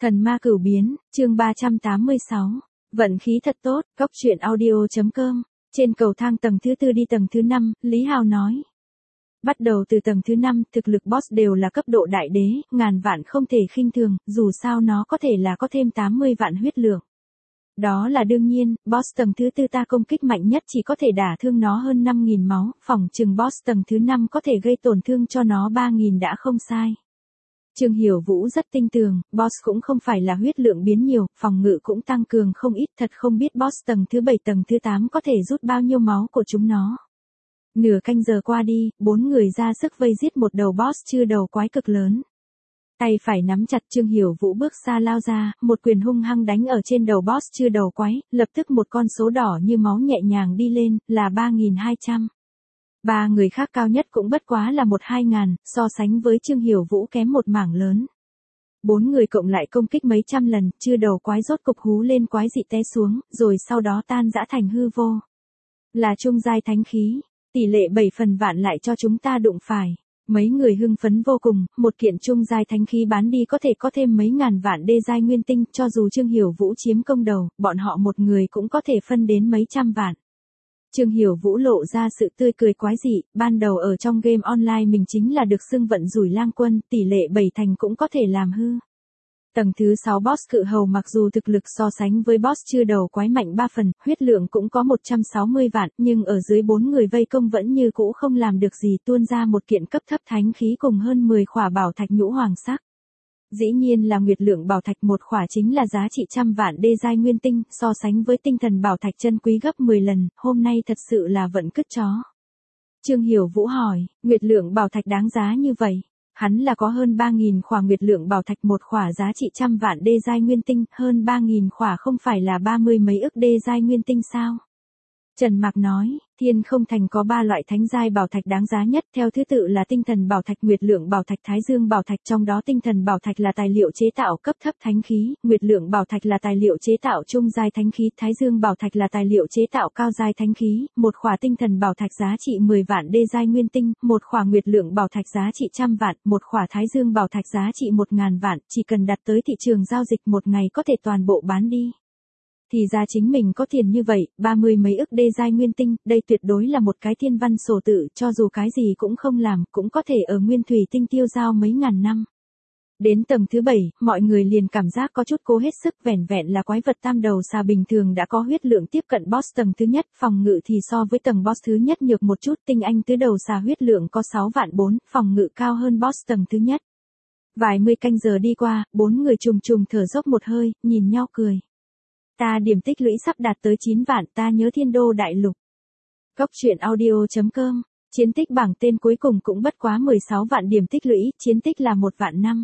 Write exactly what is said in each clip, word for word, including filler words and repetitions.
Thần ma cửu biến, chương ba trăm tám mươi sáu. Vận khí thật tốt, cóc truyện audio.com. Trên cầu thang tầng thứ tư đi tầng thứ năm, Lý Hào nói. Bắt đầu từ tầng thứ năm, thực lực boss đều là cấp độ đại đế, ngàn vạn không thể khinh thường, dù sao nó có thể là có thêm tám mươi vạn huyết lượng. Đó là đương nhiên, boss tầng thứ tư ta công kích mạnh nhất chỉ có thể đả thương nó hơn năm nghìn máu, phỏng chừng boss tầng thứ năm có thể gây tổn thương cho nó ba nghìn đã không sai. Trương Hiểu Vũ rất tinh tường, boss cũng không phải là huyết lượng biến nhiều, phòng ngự cũng tăng cường không ít, thật không biết boss tầng thứ bảy tầng thứ tám có thể rút bao nhiêu máu của chúng nó. Nửa canh giờ qua đi, bốn người ra sức vây giết một đầu boss chưa đầu quái cực lớn. Tay phải nắm chặt, Trương Hiểu Vũ bước xa lao ra, một quyền hung hăng đánh ở trên đầu boss chưa đầu quái, lập tức một con số đỏ như máu nhẹ nhàng đi lên, là ba nghìn hai trăm. Ba người khác cao nhất cũng bất quá là một hai ngàn, so sánh với Trương Hiểu Vũ kém một mảng lớn. Bốn người cộng lại công kích mấy trăm lần, chưa đầu quái rốt cục hú lên quái dị té xuống, rồi sau đó tan rã thành hư vô. Là trung giai thánh khí, tỷ lệ bảy phần vạn lại cho chúng ta đụng phải. Mấy người hưng phấn vô cùng, một kiện trung giai thánh khí bán đi có thể có thêm mấy ngàn vạn đê giai nguyên tinh, cho dù Trương Hiểu Vũ chiếm công đầu, bọn họ một người cũng có thể phân đến mấy trăm vạn. Trương Hiểu Vũ lộ ra sự tươi cười quái dị, ban đầu ở trong game online mình chính là được xưng vận rủi lang quân, tỷ lệ bảy thành cũng có thể làm hư. Tầng thứ sáu boss cự hầu mặc dù thực lực so sánh với boss chưa đầu quái mạnh ba phần, huyết lượng cũng có một trăm sáu mươi vạn, nhưng ở dưới bốn người vây công vẫn như cũ không làm được gì, tuôn ra một kiện cấp thấp thánh khí cùng hơn mười khỏa bảo thạch nhũ hoàng sắc. Dĩ nhiên là nguyệt lượng bảo thạch một khỏa chính là giá trị trăm vạn đê giai nguyên tinh, so sánh với tinh thần bảo thạch chân quý gấp mười lần, hôm nay thật sự là vận cứt chó. Trương Hiểu Vũ hỏi, nguyệt lượng bảo thạch đáng giá như vậy? Hắn là có hơn ba nghìn khỏa nguyệt lượng bảo thạch, một khỏa giá trị trăm vạn đê giai nguyên tinh, hơn ba nghìn khỏa không phải là ba mươi mấy ức đê giai nguyên tinh sao? Trần Mạc nói, Thiên Không Thành có ba loại thánh giai bảo thạch đáng giá nhất, theo thứ tự là tinh thần bảo thạch, nguyệt lượng bảo thạch, thái dương bảo thạch, trong đó tinh thần bảo thạch là tài liệu chế tạo cấp thấp thánh khí, nguyệt lượng bảo thạch là tài liệu chế tạo trung giai thánh khí, thái dương bảo thạch là tài liệu chế tạo cao giai thánh khí, một khỏa tinh thần bảo thạch giá trị mười vạn đê giai nguyên tinh, một khỏa nguyệt lượng bảo thạch giá trị trăm vạn, một khỏa thái dương bảo thạch giá trị một ngàn vạn, chỉ cần đặt tới thị trường giao dịch một ngày có thể toàn bộ bán đi. Thì ra chính mình có tiền như vậy, ba mươi mấy ức đê giai nguyên tinh, đây tuyệt đối là một cái thiên văn sổ tự, cho dù cái gì cũng không làm, cũng có thể ở nguyên thủy tinh tiêu giao mấy ngàn năm. Đến tầng thứ bảy, mọi người liền cảm giác có chút cố hết sức, vẻn vẹn là quái vật tam đầu xà bình thường đã có huyết lượng tiếp cận boss tầng thứ nhất, phòng ngự thì so với tầng boss thứ nhất nhược một chút, tinh anh tứ đầu xà huyết lượng có sáu vạn bốn, phòng ngự cao hơn boss tầng thứ nhất. Vài mươi canh giờ đi qua, bốn người trùng trùng thở dốc một hơi, nhìn nhau cười. Ta điểm tích lũy sắp đạt tới chín vạn, ta nhớ thiên đô đại lục. Cóc truyện audio.com, chiến tích bảng tên cuối cùng cũng bất quá mười sáu vạn điểm tích lũy, chiến tích là một vạn năm.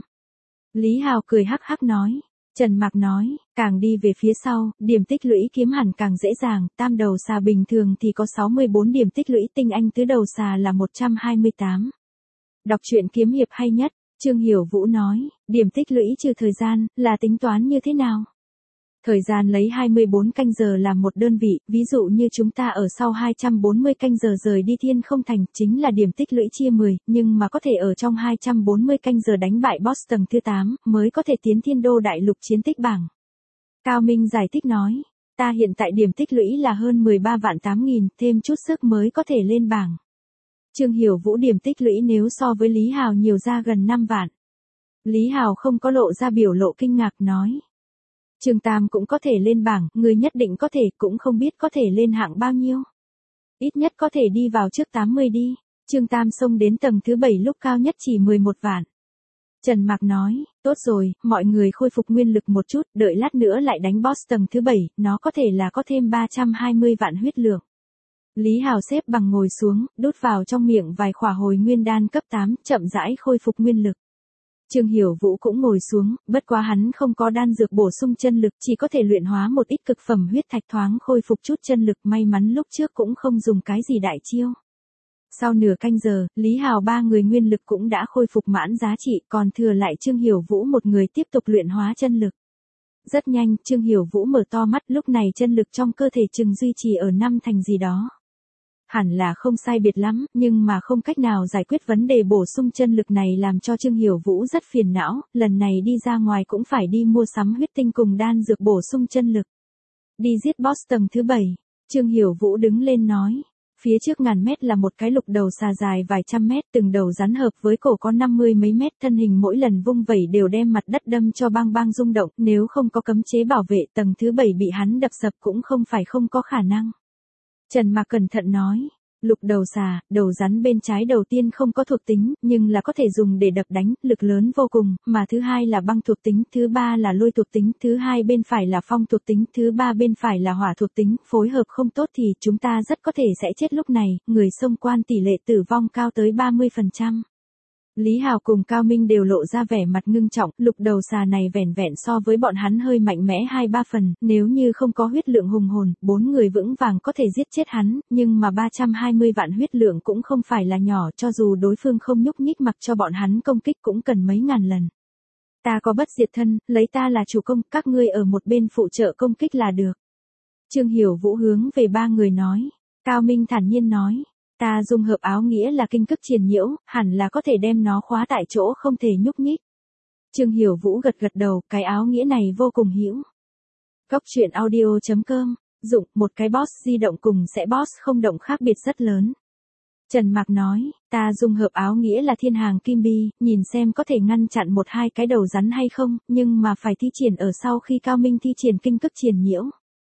Lý Hào cười hắc hắc nói. Trần Mạc nói, càng đi về phía sau, điểm tích lũy kiếm hẳn càng dễ dàng, tam đầu xà bình thường thì có sáu mươi bốn điểm tích lũy, tinh anh tứ đầu xà là một trăm hai mươi tám. Đọc truyện kiếm hiệp hay nhất, Trương Hiểu Vũ nói, điểm tích lũy trừ thời gian, là tính toán như thế nào? Thời gian lấy hai mươi bốn canh giờ làm một đơn vị, ví dụ như chúng ta ở sau hai trăm bốn mươi canh giờ rời đi Thiên Không Thành, chính là điểm tích lũy chia mười, nhưng mà có thể ở trong hai trăm bốn mươi canh giờ đánh bại boss tầng thứ tám, mới có thể tiến thiên đô đại lục chiến tích bảng. Cao Minh giải thích nói, ta hiện tại điểm tích lũy là hơn mười ba vạn tám nghìn, thêm chút sức mới có thể lên bảng. Trương Hiểu Vũ điểm tích lũy nếu so với Lý Hào nhiều ra gần năm vạn. Lý Hào không có lộ ra biểu lộ kinh ngạc nói. Trương Tam cũng có thể lên bảng, người nhất định có thể, cũng không biết có thể lên hạng bao nhiêu. Ít nhất có thể đi vào trước tám mươi đi. Trương Tam xông đến tầng thứ bảy lúc cao nhất chỉ mười một vạn. Trần Mạc nói, tốt rồi, mọi người khôi phục nguyên lực một chút, đợi lát nữa lại đánh boss tầng thứ bảy, nó có thể là có thêm ba trăm hai mươi vạn huyết lượng. Lý Hào xếp bằng ngồi xuống, đút vào trong miệng vài khỏa hồi nguyên đan cấp tám, chậm rãi khôi phục nguyên lực. Trương Hiểu Vũ cũng ngồi xuống, bất quá hắn không có đan dược bổ sung chân lực, chỉ có thể luyện hóa một ít cực phẩm huyết thạch thoáng khôi phục chút chân lực, may mắn lúc trước cũng không dùng cái gì đại chiêu. Sau nửa canh giờ, Lý Hào ba người nguyên lực cũng đã khôi phục mãn giá trị, còn thừa lại Trương Hiểu Vũ một người tiếp tục luyện hóa chân lực. Rất nhanh, Trương Hiểu Vũ mở to mắt, lúc này chân lực trong cơ thể chừng duy trì ở năm thành gì đó. Hẳn là không sai biệt lắm, nhưng mà không cách nào giải quyết vấn đề bổ sung chân lực này làm cho Trương Hiểu Vũ rất phiền não, lần này đi ra ngoài cũng phải đi mua sắm huyết tinh cùng đan dược bổ sung chân lực. Đi giết boss tầng thứ bảy, Trương Hiểu Vũ đứng lên nói. Phía trước ngàn mét là một cái lục đầu xà dài vài trăm mét, từng đầu rắn hợp với cổ có năm mươi mấy mét, thân hình mỗi lần vung vẩy đều đem mặt đất đâm cho bang bang rung động, nếu không có cấm chế bảo vệ tầng thứ bảy bị hắn đập sập cũng không phải không có khả năng. Trần Mạc cẩn thận nói, lục đầu xà, đầu rắn bên trái đầu tiên không có thuộc tính, nhưng là có thể dùng để đập đánh, lực lớn vô cùng, mà thứ hai là băng thuộc tính, thứ ba là lôi thuộc tính, thứ hai bên phải là phong thuộc tính, thứ ba bên phải là hỏa thuộc tính, phối hợp không tốt thì chúng ta rất có thể sẽ chết lúc này, người xông quan tỷ lệ tử vong cao tới ba mươi phần trăm. Lý Hào cùng Cao Minh đều lộ ra vẻ mặt ngưng trọng, lục đầu xà này vẻn vẹn so với bọn hắn hơi mạnh mẽ hai ba phần, nếu như không có huyết lượng hùng hồn, bốn người vững vàng có thể giết chết hắn, nhưng mà ba trăm hai mươi vạn huyết lượng cũng không phải là nhỏ, cho dù đối phương không nhúc nhích mặc cho bọn hắn công kích cũng cần mấy ngàn lần. Ta có bất diệt thân, lấy ta là chủ công, các ngươi ở một bên phụ trợ công kích là được. Trương Hiểu Vũ hướng về ba người nói, Cao Minh thản nhiên nói. Ta dung hợp áo nghĩa là kinh cức triền nhiễu, hẳn là có thể đem nó khóa tại chỗ không thể nhúc nhích. Trương Hiểu Vũ gật gật đầu, cái áo nghĩa này vô cùng hữu. Cốc truyện audio chấm com, dụng một cái boss di động cùng sẽ boss không động khác biệt rất lớn. Trần Mạc nói, ta dung hợp áo nghĩa là thiên hàng kim bi, nhìn xem có thể ngăn chặn một hai cái đầu rắn hay không, nhưng mà phải thi triển ở sau khi Cao Minh thi triển kinh cức triền nhiễu.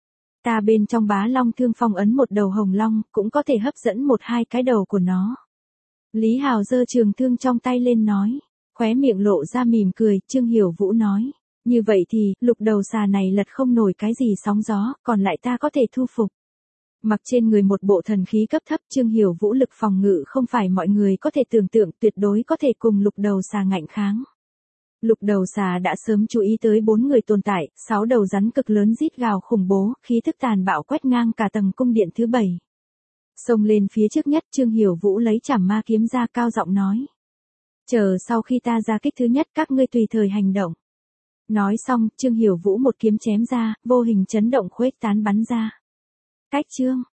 Ta bên trong bá long thương phong ấn một đầu hồng long, cũng có thể hấp dẫn một hai cái đầu của nó. Lý Hào giơ trường thương trong tay lên nói, khóe miệng lộ ra mỉm cười, Trương Hiểu Vũ nói. Như vậy thì, lục đầu xà này lật không nổi cái gì sóng gió, còn lại ta có thể thu phục. Mặc trên người một bộ thần khí cấp thấp, Trương Hiểu Vũ lực phòng ngự không phải mọi người có thể tưởng tượng, tuyệt đối có thể cùng lục đầu xà ngạnh kháng. Lục đầu xà đã sớm chú ý tới bốn người tồn tại, sáu đầu rắn cực lớn rít gào khủng bố, khí thức tàn bạo quét ngang cả tầng cung điện thứ bảy. Xông lên phía trước nhất, Trương Hiểu Vũ lấy chảm ma kiếm ra cao giọng nói. Chờ sau khi ta ra kích thứ nhất các ngươi tùy thời hành động. Nói xong, Trương Hiểu Vũ một kiếm chém ra, vô hình chấn động khuếch tán bắn ra. Cách chương.